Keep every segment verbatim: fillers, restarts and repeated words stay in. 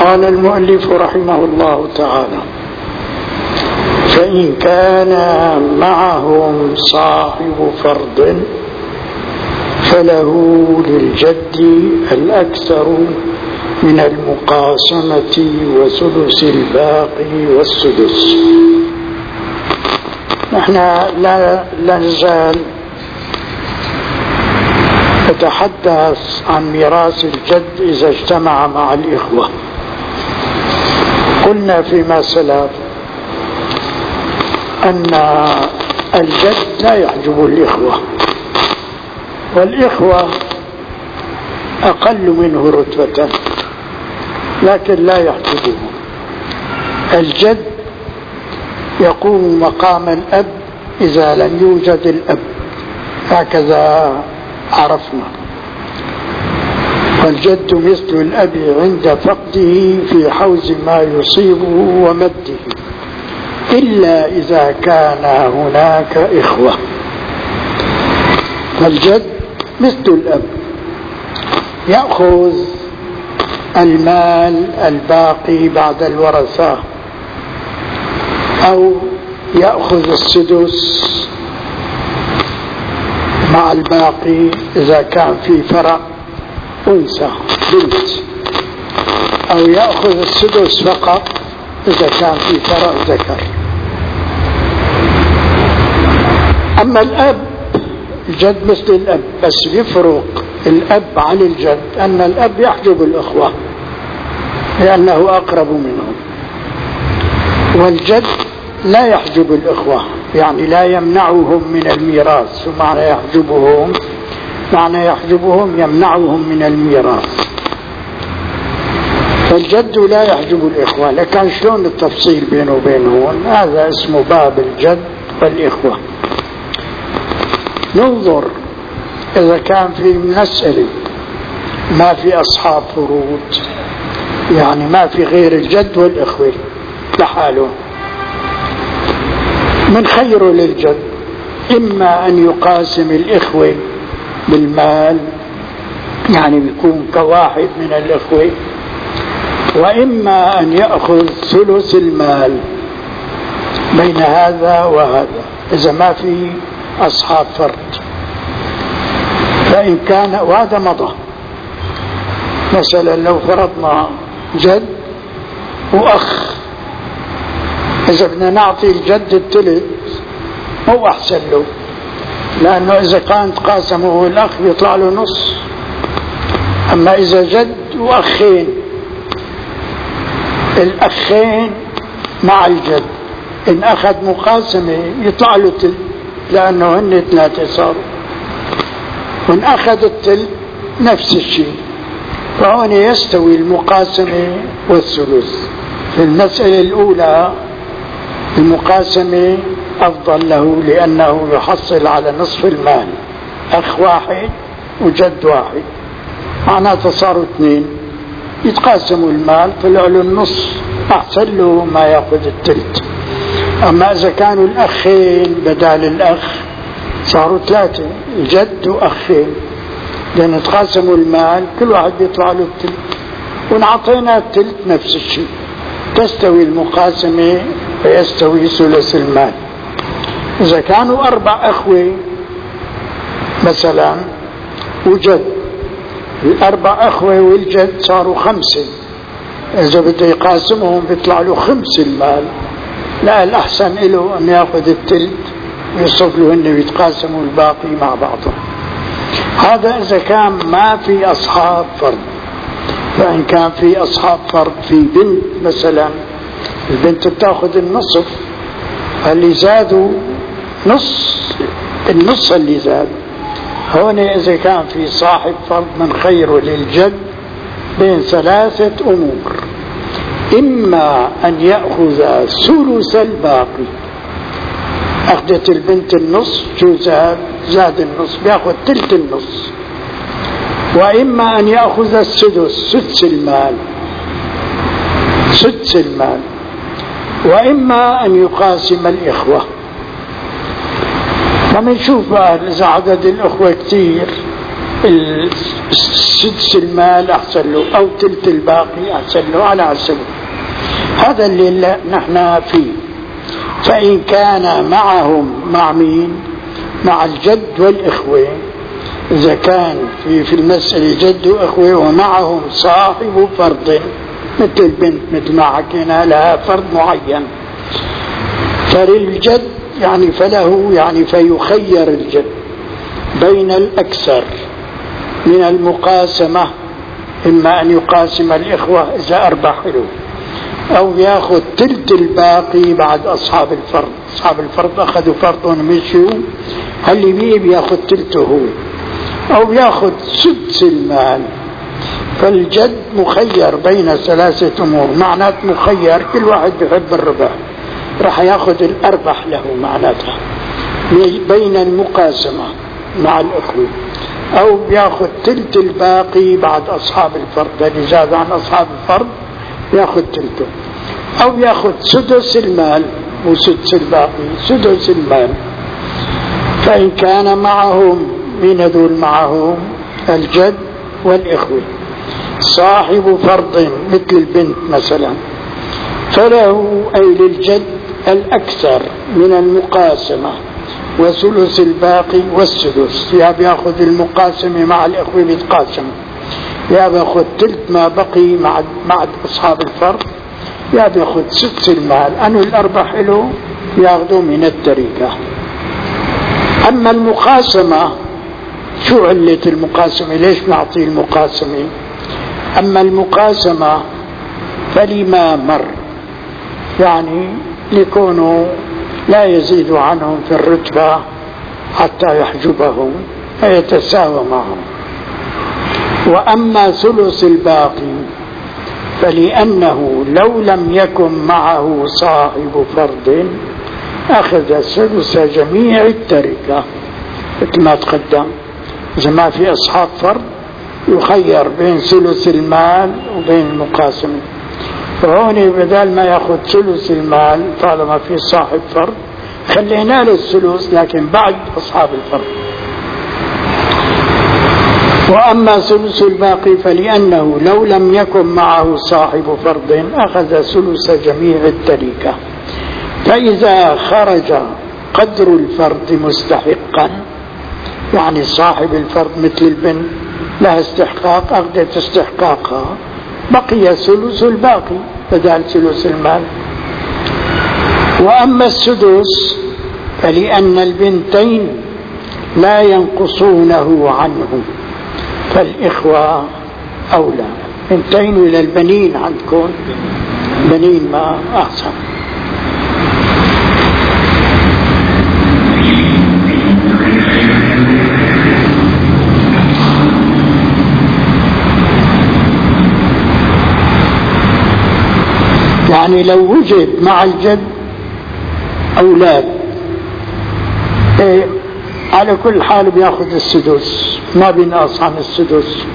قال المؤلف رحمه الله تعالى: فإن كان معهم صاحب فرض فله للجد الأكثر من المقاسمة وثلث الباقي والسدس. نحن لا نزال نتحدث عن ميراث الجد إذا اجتمع مع الإخوة. قلنا فيما سلف أن الجد لا يحجب الإخوة، والإخوة أقل منه رتبة لكن لا يحجبهم. الجد يقوم مقام الأب إذا لم يوجد الأب، هكذا عرفنا. فالجد مثل الأب عند فقده في حوز ما يصيبه ومده، إلا إذا كان هناك إخوة. فالجد مثل الأب يأخذ المال الباقي بعد الورثة، أو يأخذ السدس مع الباقي إذا كان في فرع أنثى بنت، أو يأخذ السدس فقط إذا كان في فرع ذكر. أما الأب الجد مثل الأب، بس يفرق الأب عن الجد أن الأب يحجب الأخوة لأنه أقرب منهم، والجد لا يحجب الأخوة، يعني لا يمنعهم من الميراث. ومعنى يحجبهم معنى يحجبهم يمنعهم من الميراث. فالجد لا يحجب الإخوة، لكن شلون التفصيل بينه وبينهم؟ هذا اسمه باب الجد والإخوة. ننظر إذا كان في مسألة ما في أصحاب فروض، يعني ما في غير الجد والإخوة لحاله، من خير للجد إما أن يقاسم الإخوة بالمال، يعني بيكون كواحد من الإخوة، وإما أن يأخذ ثلث المال بين هذا وهذا إذا ما في أصحاب فرد. فإن كان، وهذا مضى، مثلا لو فرضنا جد وأخ، إذا بدنا نعطي الجد الثلث مو أحسن له، لأنه إذا كان تقاسمه الأخ بيطلع له نص. أما إذا جد وأخين، الأخين مع الجد إن أخذ مقاسمة يطلع له تلت، لأنه هن ثلاثة صاروا، وإن أخذ التلت نفس الشيء. فهون يستوي المقاسمة والثلث. في المسألة الأولى المقاسمة أفضل له لأنه يحصل على نصف المال، أخ واحد وجد واحد، معناته صاروا اثنين يتقاسموا المال، طلع له النص، أحسن له ما يأخذ التلت. أما إذا كانوا الأخين بدال الأخ صاروا ثلاثة، جد وأخين، لأن تقاسموا المال كل واحد بيطلع له التلت، ونعطينا التلت نفس الشيء، تستوي المقاسمة ويستوي ثلث المال. إذا كانوا أربع أخوة مثلا وجد، الأربع أخوة والجد صاروا خمسة، إذا بده يقاسمهم بيطلع له خمس المال. لا، الأحسن له أن يأخذ التلت ويصف له أنه يتقاسموا الباقي مع بعضهم. هذا إذا كان ما في أصحاب فرد. فإن كان في أصحاب فرد، في بنت مثلا، البنت بتاخذ النصف، اللي زادوا نص النص اللي زاد. هون إذا كان في صاحب فرد من خير للجد بين ثلاثة أمور: إما أن يأخذ ثلث الباقي، أخذت البنت النص، شو زاد؟ زاد النص، بيأخذ تلت النص. وإما أن يأخذ السدس، سدس المال، سدس المال. وإما أن يقاسم الإخوة. فمن شوف إذا عدد الأخوة كتير السدس المال أحسن له أو تلت الباقي أحسن له على حسب. هذا اللي نحن فيه. فإن كان معهم مع مين؟ مع الجد والإخوة. إذا كان في في المسألة جد وإخوة ومعهم صاحب فرض مثل البنت مثل ما حكينا لها فرض معين، فللجد يعني فله يعني فيخير الجد بين الأكثر من المقاسمة، إما أن يقاسم الإخوة إذا أربح له، أو يأخذ تلت الباقي بعد أصحاب الفرض. أصحاب الفرض أخذوا فرض ومشوا، هل بيه بيأخذ تلته، أو يأخذ سدس المال. فالجد مخير بين ثلاثة أمور. معنات مخير كل واحد بيحب الربح، راح يأخذ الأربح له معناتها بين المقاسمة مع الأخوة، أو بيأخذ تلت الباقي بعد أصحاب الفرض، اللي زاد عن أصحاب الفرض يأخذ تلته، أو يأخذ سدس المال وسدس الباقي سدس المال. فإن كان معهم من هذول معهم الجد والإخوة صاحب فرض مثل البنت مثلا، فله أي للجد الأكثر من المقاسمة وثلث الباقي والسدس. يا بياخذ المقاسمة مع الإخوة بيتقاسم، يا بياخذ تلت ما بقي مع مع أصحاب الفرض، يا بياخذ سدس المال. أنه الأربح له ياخذوا من التركة. أما المقاسمة، شو علة المقاسمة؟ ليش نعطي المقاسمة؟ أما المقاسمة فلما مر، يعني لكونوا لا يزيد عنهم في الرتبة حتى يحجبهم فيتساوى معهم. وأما ثلث الباقي فلأنه لو لم يكن معه صاحب فرض أخذ ثلث جميع التركة مثل ما تقدم. إذا ما في أصحاب فرض يخير بين ثلث المال وبين المقاسمة، فهون بدل ما يأخذ ثلث المال طالما في صاحب فرض خلينا له الثلث لكن بعد أصحاب الفرض. وأما ثلث الباقي فلأنه لو لم يكن معه صاحب فرض أخذ ثلث جميع التركة. فإذا خرج قدر الفرض مستحقا، يعني صاحب الفرض مثل البنت لها استحقاق أخذت استحقاقها، بقي ثلث الباقي بدل ثلث المال. وأما السدس فلأن البنتين لا ينقصونه عنه فالإخوة أولى. بنتين إلى البنين عندكم بنين ما أحسن. يعني لو وجد مع الجد أولاد إيه على كل حال بياخذ السدس، ما بينقص عن السدس.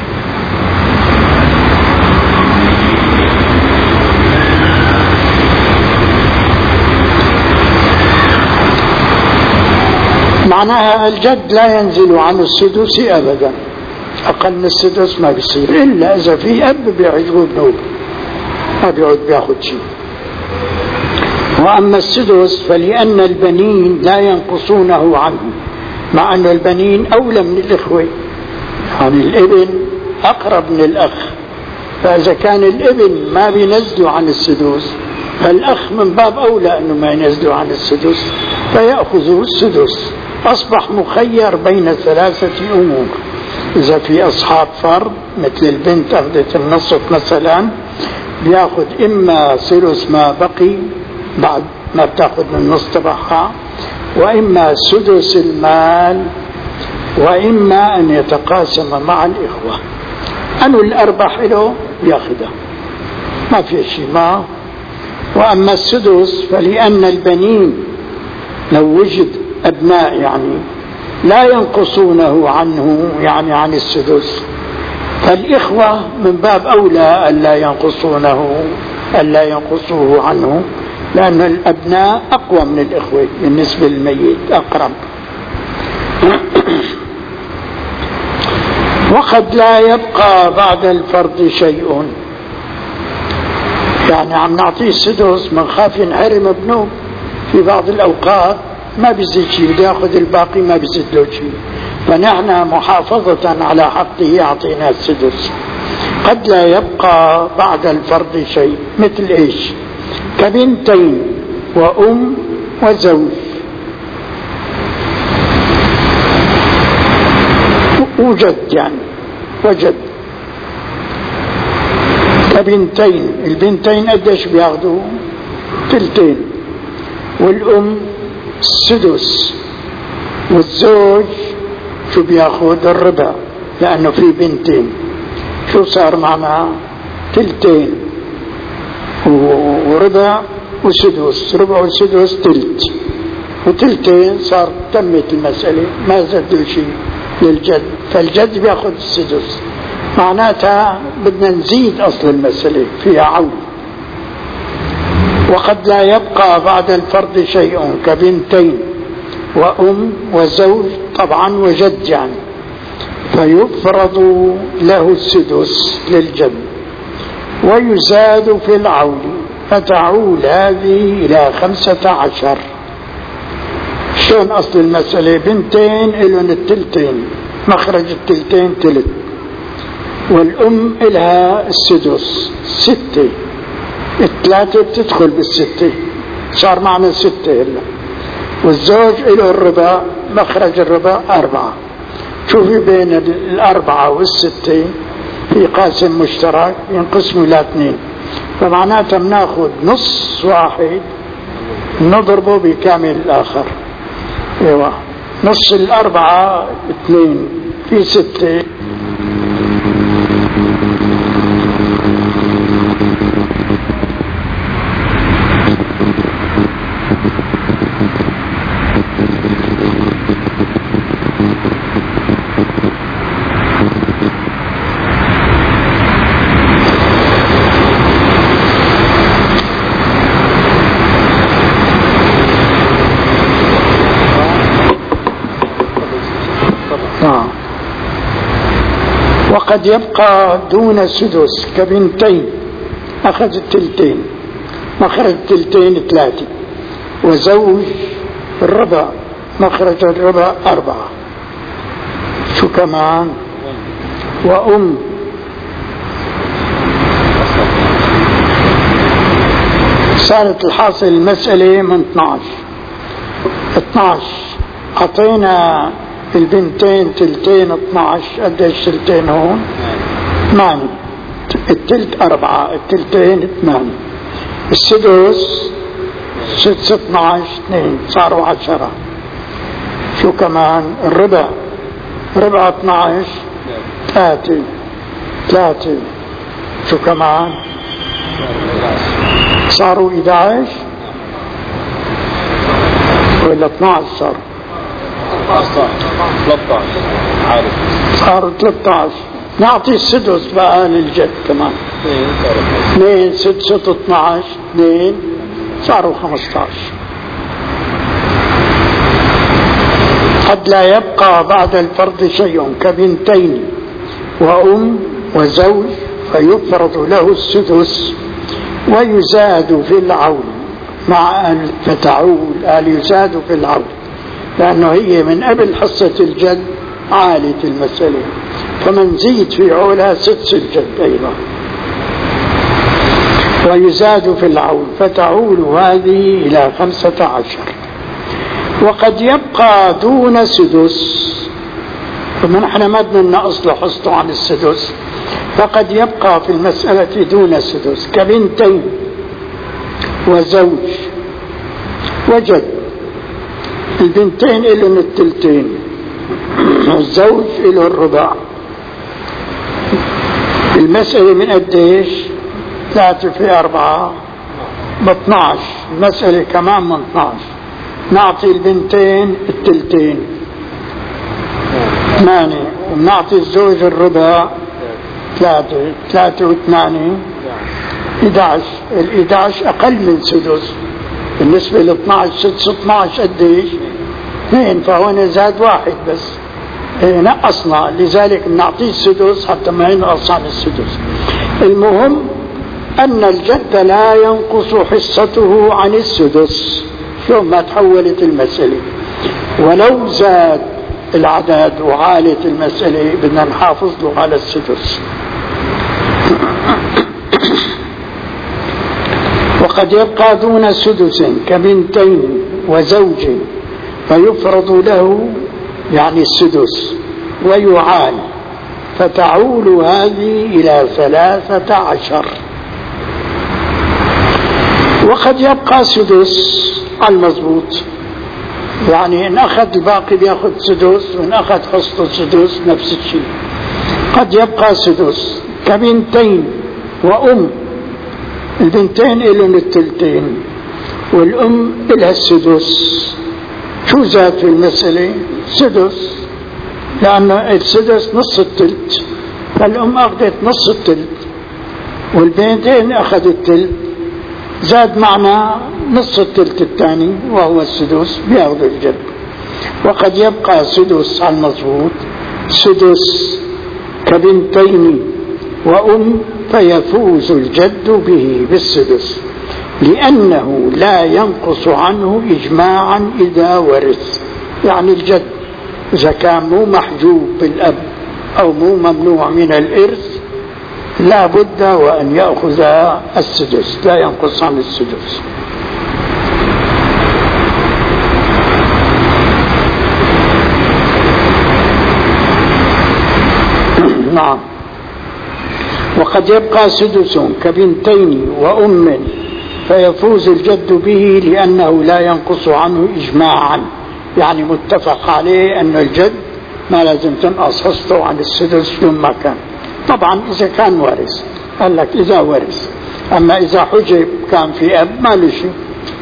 معناها الجد لا ينزل عن السدس أبدا، أقل من السدس ما بيصير إلا إذا في أب بيعجبه ابنه ما بيعود بياخذ شيء. وأما السدس فلأن البنين لا ينقصونه عنه، مع أن البنين أولى من الإخوة، يعني الابن أقرب من الأخ، فإذا كان الابن ما بينزلوا عن السدس فالأخ من باب أولى أنه ما ينزلوا عن السدس فيأخذوا السدس. أصبح مخير بين ثلاثة أمور. إذا في أصحاب فرض مثل البنت أخذت النصف مثلا بياخذ إما ثلث ما بقي بعد ما بتاخذ من النص تبعها، وإما سدس المال، وإما أن يتقاسم مع الإخوة. أنه الأربح له ياخذها ما في شيء معه. وأما السدس فلأن البنين لو وجد أبناء يعني لا ينقصونه عنه، يعني عن السدس، فالإخوة من باب أولى ألا ينقصونه ألا ينقصوه عنه، لأن الأبناء أقوى من الإخوة بالنسبة للميت أقرب. وقد لا يبقى بعد الفرض شيء، يعني عم نعطيه السدس من خاف ينحرم ابنه في بعض الأوقات ما بيزيد شيء، بده ياخذ الباقي ما بيزيد له شيء، فنحن محافظة على حقه أعطينا السدس. قد لا يبقى بعد الفرض شيء، مثل إيش؟ كبنتين وأم وزوج وجد، يعني وجد كبنتين، البنتين قديش بياخذوا؟ تلتين، والأم السدس، والزوج شو بياخذ؟ الربع، لأنه في بنتين. شو صار معنا؟ تلتين وربع وسدس، ربع وسدس تلت، وتلتين صار تمت المسألة، ما زادوا شيء للجد، فالجد بياخذ السدس. معناتها بدنا نزيد أصل المسألة فيها عون. وقد لا يبقى بعد الفرض شيء كبنتين وأم وزوج طبعا وجد، يعني فيفرض له السدس للجد ويزاد في العول، فتعول هذه إلى خمسة عشر. شلون أصل المسألة؟ بنتين إلهم التلتين، مخرج التلتين تلت، والأم إلها السدس ستة، الثلاثة بتدخل بالستة، صار معنا ستة هلا، والزوج إله الربع، مخرج الربع أربعة. شوفي بين الأربعة والستة في قاسم مشترك ينقسموا إلى اثنين، فمعناتها بناخذ نص واحد نضربه بكامل الآخر. ايوه، نص الأربعة اثنين في ستة، وقد يبقى دون السدس كبنتين أخذ التلتين، مخرج التلتين ثلاثة، وزوج الربع، مخرج الربع أربعة. شو كمان؟ وأم صارت الحاصل المسألة من اثناعش اثناعش أعطينا البنتين تلتين اثناعش، قديش تلتين هون؟ ثمانية، التلت أربعة، التلتين ثمانية، السدس ست اثناعش اثنين، صاروا عشرة. شو كمان؟ الربع، ربع اثناعش ثلاثة ثلاثة، شو كمان؟ صاروا إحدى عشر ولا اثناعش؟ صار ثلاثة عشر، صاروا ثلاثة عشر. نعطي السدس بقى للجد كمان، اثنين ست ست اثناعش، اثنين صاروا خمسة عشر. قد لا يبقى بعد الفرض شيء كبنتين وأم وزوج، فيفرض له السدس ويزاد في العول، مع أن فتعول قال يزاد في العول، لأنه هي من قبل حصة الجد عالية المسألة، فمنزيد في عولها سدس الجد أيضا. ويزاد في العول، فتعول هذه إلى خمسة عشر. وقد يبقى دون سدس، فمن احنا ما بدنا أصل حصته عن السدس، فقد يبقى في المسألة دون سدس كبنتين وزوج وجد، البنتين إلهم التلتين والزوج إله الربع. المسألة من قديش؟ ثلاثة في أربعة باثناعش، المسألة كمان من اثناعش. نعطي البنتين التلتين ثمانية، ونعطي الزوج الربع ثلاثة، ثلاثة وثمانية إحدى عشر. الإحدى عشر أقل من سدس بالنسبة ل اثناعش، سدس اثناعش قديش؟ اثنين، فهون زاد واحد بس، نقصنا، لذلك نعطيه السدس حتى ما ينقص عن السدس. المهم أن الجد لا ينقص حصته عن السدس شو ما تحولت المسألة، ولو زاد العدد وعالت المسألة بدنا نحافظ له على السدس. وقد يبقى دون سدس كبنتين وزوج فيفرض له يعني السدس ويعال، فتعول هذه إلى ثلاثة عشر. وقد يبقى سدس على المضبوط، يعني إن أخذ الباقي بيأخذ سدس، وإن أخذ حصة سدس نفس الشيء. قد يبقى سدس كبنتين وأم، البنتين إلهم التلتين والأم إلها السدس. شو زاد في المسألة؟ سدس، لأن السدس نص التلت، فالأم أخذت نص التلت والبنتين أخذوا التلت، زاد معنا نص التلت الثاني وهو السدس بيأخذ الجد. وقد يبقى سدس على المضبوط سدس كبنتين وأم فيفوز الجد به بالسدس، لأنه لا ينقص عنه إجماعا إذا ورث. يعني الجد إذا كان مو محجوب بالأب أو مو ممنوع من الإرث لا بد وأن يأخذ السدس، لا ينقص عن السدس. نعم. وقد يبقى سدس كبنتين وأم فيفوز الجد به لأنه لا ينقص عنه إجماعا، يعني متفق عليه أن الجد ما لازم تنقص حصته عن السدس لما كان. طبعا إذا كان وارث، قال لك إذا ورث، أما إذا حجب كان في أب ما له شيء.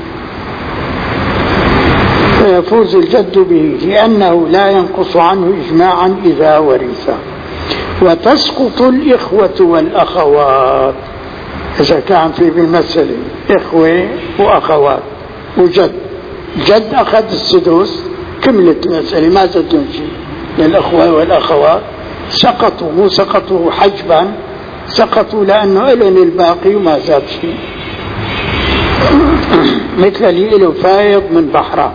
فيفوز الجد به لأنه لا ينقص عنه إجماعا إذا ورث. وتسقط الإخوة والأخوات إذا كان في بالمسألة إخوة وأخوات وجد، جد أخذ السدس كملت المسألة ما زادوا شيء للأخوة والأخوات، سقطوا، مو سقطوا حجبا، سقطوا لأنه إلن الباقي وما زاد شيء. مثل اللي له فايض من بحرة،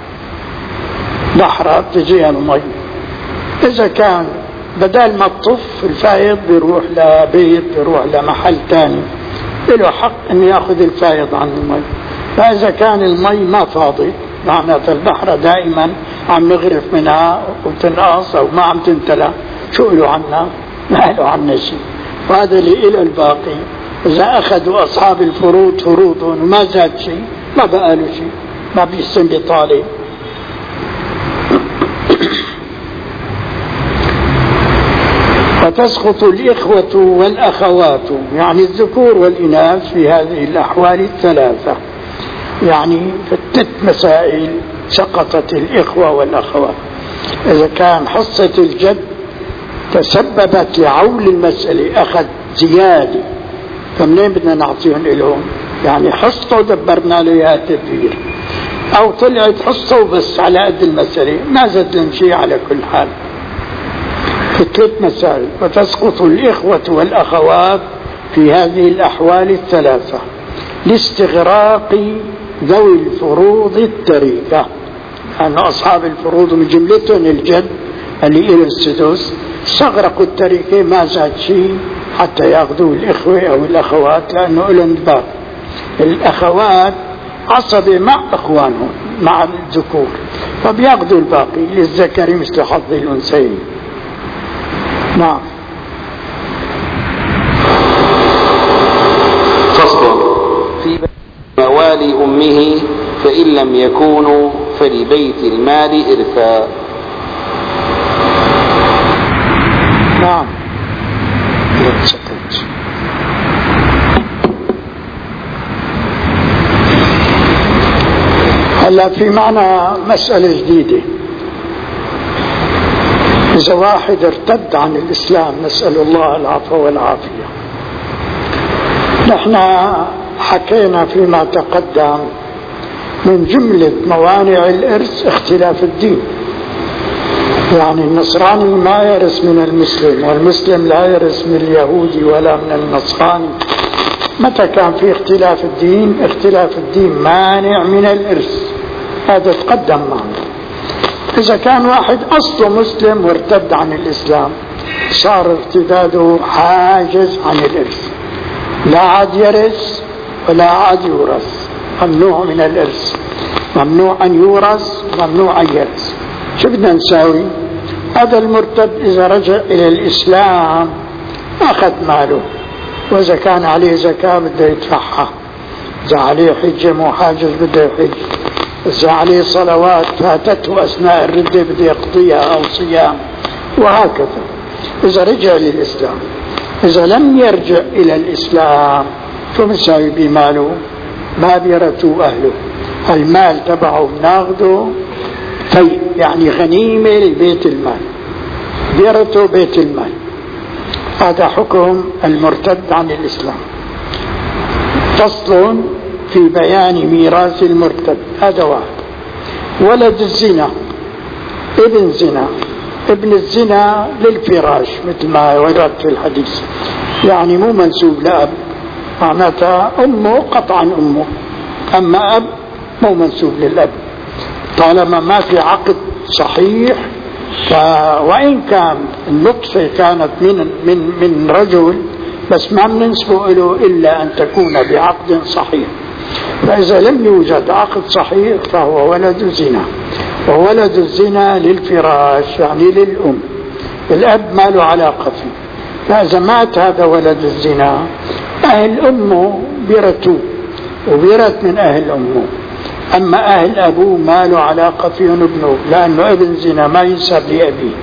بحرة تجيها المي، إذا كان بدل ما تطف الفايض بيروح لبيت بيروح لمحل تاني، له حق أن يأخذ الفايض عن المي. فإذا كان المي ما فاضي معناته البحرة دائما عم نغرف منها وتنقص أو ما عم تنتلى، شو له عنا؟ ما له عنا شيء. وهذا اللي له الباقي إذا أخذوا أصحاب الفروض فروضهم وما زاد شيء ما بقى له شيء، ما بيستن بطالب. فتسقط الإخوة والأخوات يعني الذكور والإناث في هذه الأحوال الثلاثة، يعني في الست مسائل سقطت الإخوة والأخوات. إذا كان حصة الجد تسببت لعول المسألة أخذ زيادة، فمنين بدنا نعطيهم لهم؟ يعني حصته دبرنا له إياها تدبير، أو طلعت حصته بس على قد المسألة ما زاد لهم شيء على كل حال. في ثلاث مسائل. وتسقط الإخوة والأخوات في هذه الأحوال الثلاثة لاستغراق ذوي الفروض التركة، أن أصحاب الفروض من جملتهم الجد اللي إلى السدس استغرقوا التركة ما زاد شيء حتى يأخذوا الإخوة أو الأخوات، لأنه إلهم الباقي. الأخوات عصبة مع أخوانهم مع الذكور فبيأخذوا الباقي، للذكر مثل حظ الأنثيين. نعم. فصل في موالي أمه فإن لم يكونوا فلبيت المال إرثا. نعم. هلا في معنى مسألة جديدة. إذا واحد ارتد عن الإسلام نسأل الله العفو والعافية. نحن حكينا فيما تقدم من جملة موانع الإرث اختلاف الدين، يعني النصراني ما يرث من المسلم، والمسلم لا يرث من اليهودي ولا من النصراني. متى كان في اختلاف الدين، اختلاف الدين مانع من الإرث، هذا تقدم معنا. إذا كان واحد أصله مسلم وارتد عن الإسلام صار ارتداده حاجز عن الإرث، لا عاد يرث ولا عاد يورث، ممنوع من الإرث، ممنوع أن يورث، ممنوع أن يرث. شو بدنا نساوي؟ هذا المرتد إذا رجع إلى الإسلام أخذ ماله، وإذا كان عليه زكاة بده يدفعها، إذا عليه حجة مو حاجز بده يحج، إذا عليه صلوات فاتته أثناء الردة بده يقضيها أو صيام، وهكذا إذا رجع للإسلام. إذا لم يرجع إلى الإسلام شو بنساوي بماله؟ ما بيرثوا أهله، المال تبعه بناخده في يعني غنيمة لبيت المال، بيرثوا بيت المال. هذا حكم المرتد عن الإسلام. فصل في بيان ميراث المرتد. هذا واحد. ولد الزنا، ابن زنا، ابن الزنا للفراش مثل ما ورد في الحديث، يعني مو منسوب لأب، معناتها أمه قطعا أمه، أما أب مو منسوب للأب طالما ما في عقد صحيح. وإن كان النطفة كانت من من من رجل بس ما بننسبه له إلا أن تكون بعقد صحيح. فإذا لم يوجد عقد صحيح فهو ولد زنا، وولد الزنا للفراش يعني للأم، الأب ما له علاقة فيه. فإذا مات هذا ولد الزنا أهل أمه بيرثوه وبيرث من أهل أمه، أما أهل أبوه ما له علاقة فيهم ابنه، لأنه ابن زنا ما ينسب لأبيه.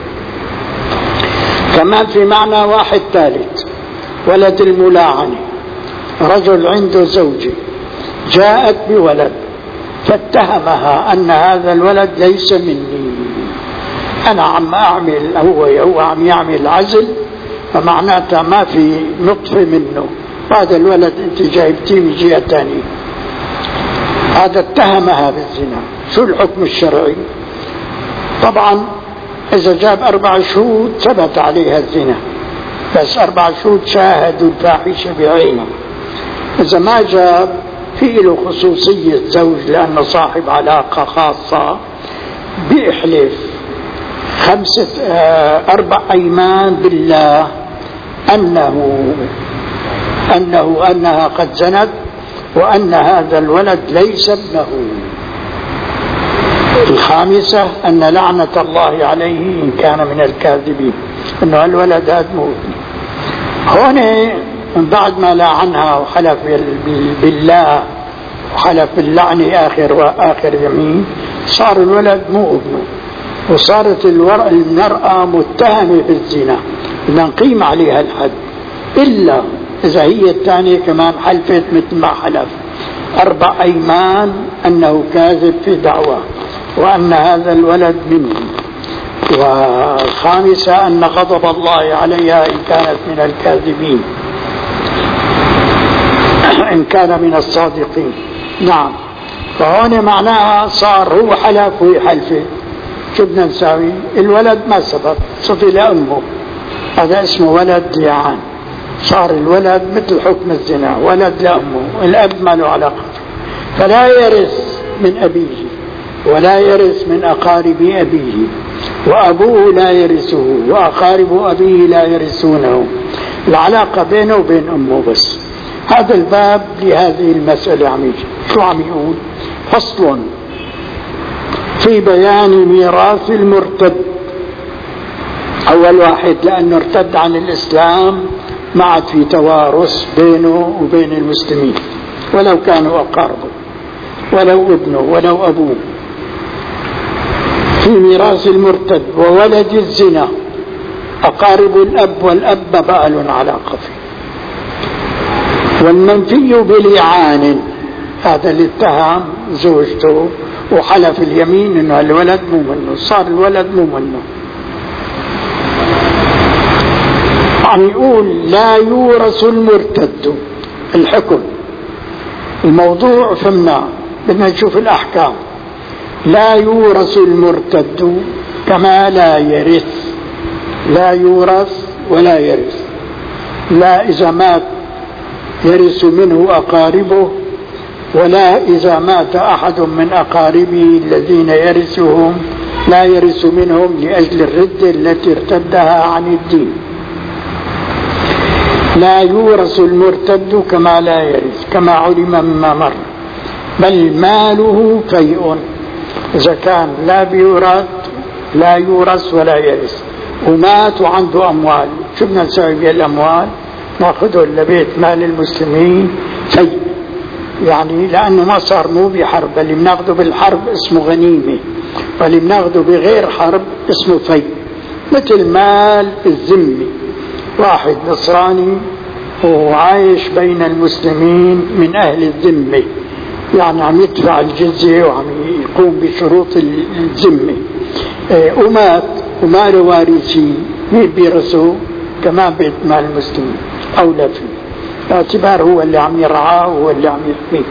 كمان في معنى واحد ثالث، ولد الملاعنة، رجل عنده زوجة جاءت بولد فاتهمها أن هذا الولد ليس مني، أنا عم أعمل هو هو عم يعمل عزل، فمعناتها ما في نطفة منه، هذا الولد أنت جايبتيه من جهة ثانية. هذا اتهمها بالزنا. شو الحكم الشرعي؟ طبعا إذا جاب أربع شهود ثبت عليها الزنا، بس أربع شهود شاهدوا الفاحشة بعينه. إذا ما جاب في له خصوصية زوج لأنه صاحب علاقة خاصة، بيحلف خمسة أربع أيمان بالله أنه أنه أنها قد زنت وأن هذا الولد ليس ابنه. الخامسة أن لعنة الله عليه إن كان من الكاذبين، أنه الولد هذا مو ابنه. هون من بعد ما لعنها وحلف بالله وحلف باللعنة آخر وآخر يمين، صار الولد مو ابنه، وصارت المرأة متهمة بالزنا، بدنا نقيم عليها الحد، إلا إذا هي الثانية كمان حلفت مثل ما حلف أربع أيمان أنه كاذب في دعوة وأن هذا الولد منه. والخامسة أن غضب الله عليها إن كانت من الكاذبين، إن كان من الصادقين. نعم. فهون معناها صار هو حلف وهي حلفة، شو بدنا نساوي؟ الولد ما سبب، صفي لأمه، هذا اسمه ولد ليعان، صار الولد مثل حكم الزنا، ولد لأمه، الأب ما له علاقة، فلا يرث من أبيه ولا يرث من أقارب أبيه، وأبوه لا يرثه وأقارب أبيه لا يرثونه، العلاقة بينه وبين أمه بس. هذا الباب لهذه المسألة عم يجي. شو عم يقول؟ فصل في بيان ميراث المرتد. أول واحد لأنه ارتد عن الإسلام ما عاد في توارث بينه وبين المسلمين ولو كانوا أقاربه ولو ابنه ولو أبوه. في ميراث المرتد وولد الزنا أقارب الأب والأب بقى لهم علاقة فيه. والمنفي بلعان، هذا اللي اتهم زوجته وحلف اليمين انه الولد مو منه، صار الولد مو منه. عم يقول لا يورث المرتد. الحكم الموضوع فهمنا، بدنا نشوف الأحكام. لا يورث المرتد كما لا يرث، لا يورث ولا يرث. لا إذا مات يرث منه أقاربه، ولا إذا مات أحد من أقاربه الذين يرثهم لا يرث منهم لأجل الردة التي ارتدها عن الدين. لا يورث المرتد كما لا يرث كما علم مما مر، بل ماله فيء. إذا كان لا بيورث لا يورث ولا يرث ومات وعنده أموال، شو بدنا نسوي بالأموال؟ ناخذه لبيت مال المسلمين فيء، يعني لأنه ما صار مو بحرب، اللي بناخده بالحرب اسمه غنيمة، واللي بناخده بغير حرب اسمه فيء. مثل مال الذمي، واحد نصراني وعايش بين المسلمين من أهل الذمة، يعني عم يدفع الجزية وعم يقوم بشروط الذمة، ومات وما له وارثين، مين بيرثه؟ كمان بيت مال المسلمين أولى فيه، باعتبار هو اللي عم يرعاه وهو اللي عم يحميه.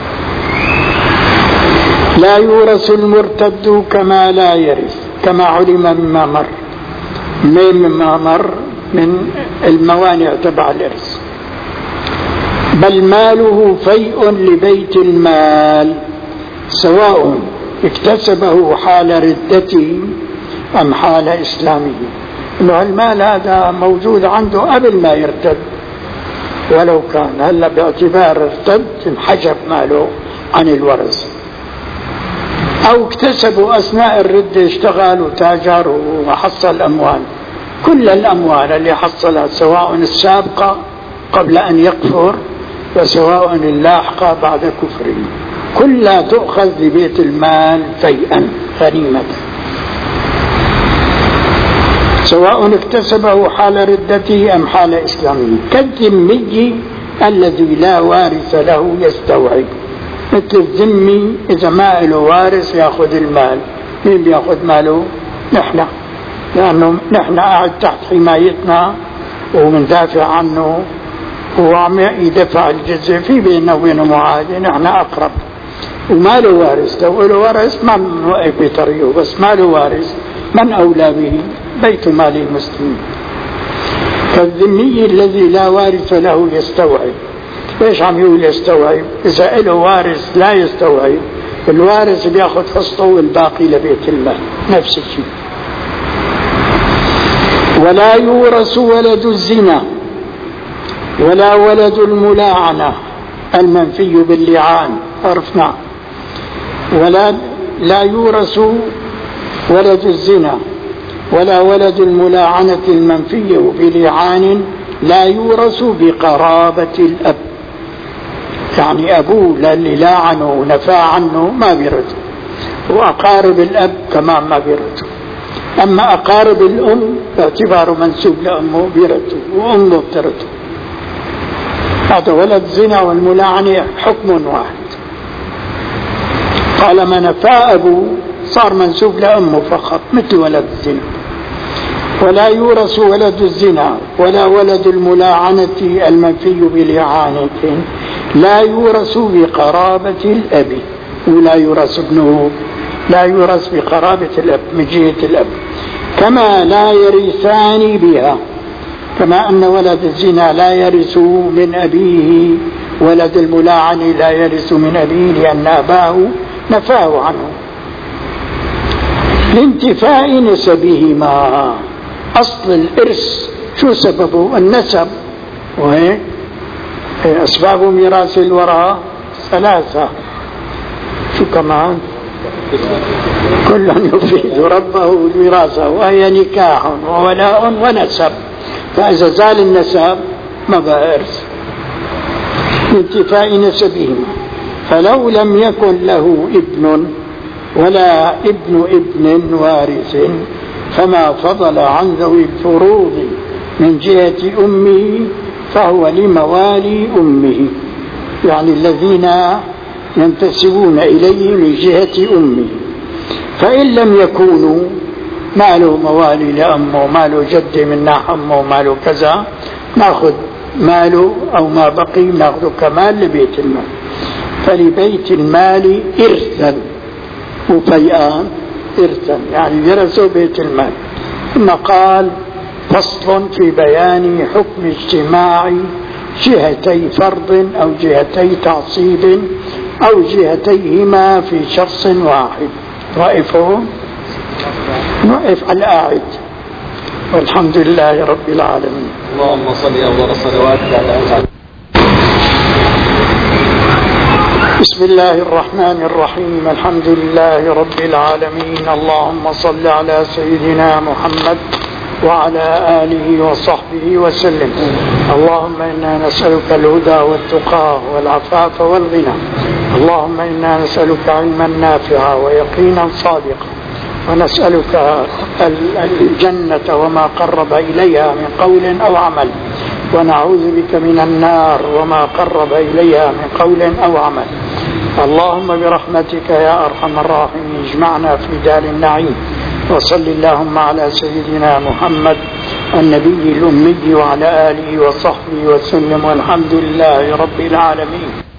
لا يورث المرتد كما لا يرث كما علم مما مر. من مما مر من الموانع تبع الإرث. بل ماله فيء لبيت المال، سواء اكتسبه حال ردته أم حال إسلامه. إنه المال هذا موجود عنده قبل ما يرتد، ولو كان هلا باعتبار ارتد انحجب ماله عن الورث، أو اكتسبوا أثناء الردة، اشتغل وتاجر وحصل أموال. كل الأموال اللي حصلها سواء السابقة قبل أن يكفر وسواء اللاحقة بعد كفره كلها تؤخذ لبيت المال فيئا غنيمة، سواء اكتسبه حال ردته أم حال إسلامه. كالذمي الذي لا وارث له يستوعب. مثل الذمي إذا ما له وارث يأخذ المال. مين بيأخذ ماله؟ نحن، لأنه نحن قاعد تحت حمايتنا ومندافع عنه وعم يدفع الجزية، في بيننا وبينه معاهدة، نحن أقرب. وما له وارث، لو له وارث ما نوقف بطريقه، بس ما له وارث من أولى به؟ بيت مال المسلمين. كالذمي الذي لا وارث له يستوعب. ليش عم يقول يستوعب؟ إذا له وارث لا يستوعب، الوارث بياخذ حصته والباقي لبيت المال، نفس الشيء. ولا يورث ولد الزنا ولا ولد الملاعنة المنفي باللعان، عرفنا. ولا لا يورث ولد الزنا ولا ولد الملاعنة المنفي بلعان، لا يورث بقرابة الأب، يعني أبوه اللي لاعنه ونفى عنه ما بيرثه، وأقارب الأب كمان ما بيرثه. أما أقارب الأم باعتباره منسوب لأمه بيرثه وأمه بترثه. هذا ولد زنا والملاعنة حكم واحد. قال ما نفى أبوه صار منسوب لأمه فقط مثل ولد الزنا. ولا يورث ولد الزنا ولا ولد الملاعنة المنفي بلعانة، لا يورث بقرابة الأب، ولا يورث ابنه، لا يورث بقرابة الأب من جهة الأب، كما لا يرثان بها. كما أن ولد الزنا لا يرث من أبيه، ولد الملاعن لا يرث من أبيه لأن أباه نفاه عنه لانتفاء نسبهما. أصل الإرث شو سببه؟ النسب. وهي أسباب ميراث الوراء ثلاثة. شو كمان؟ كل يفيد ربه وراثه، وهي نكاح وولاء ونسب. فإذا زال النسب ما بقى إرث لانتفاء نسبهما. فلو لم يكن له ابن ولا ابن ابن وارث، فما فضل عن ذوي الفروض من جهة أمه فهو لموالي أمه، يعني الذين ينتسبون إليه من جهة أمه. فإن لم يكونوا ما له موالي لأمه، ما له جد من ناح أمه، ما له كذا، ناخذ ماله أو ما بقي ناخذ كمال لبيت المال. فلبيت المال إرثا وفيئان، إرثا، يعني ورثوا بيت المال. ثم قال فصل في بيان حكم اجتماع جهتي فرض أو جهتي تعصيب أو جهتيهما في شخص واحد. رأفه نقف على الآعد. والحمد لله رب العالمين. اللهم صل أفضل الصلوات على بسم الله الرحمن الرحيم. الحمد لله رب العالمين. اللهم صل على سيدنا محمد وعلى آله وصحبه وسلم. اللهم إنا نسألك الهدى والتقى والعفاف والغنى. اللهم إنا نسألك علما نافعا ويقينا صادقا، ونسألك الجنة وما قرب إليها من قول أو عمل، ونعوذ بك من النار وما قرب إليها من قول أو عمل. اللهم برحمتك يا أرحم الراحمين اجمعنا في دار النعيم. وصل اللهم على سيدنا محمد النبي الأمي وعلى آله وصحبه وسلم، والحمد لله رب العالمين.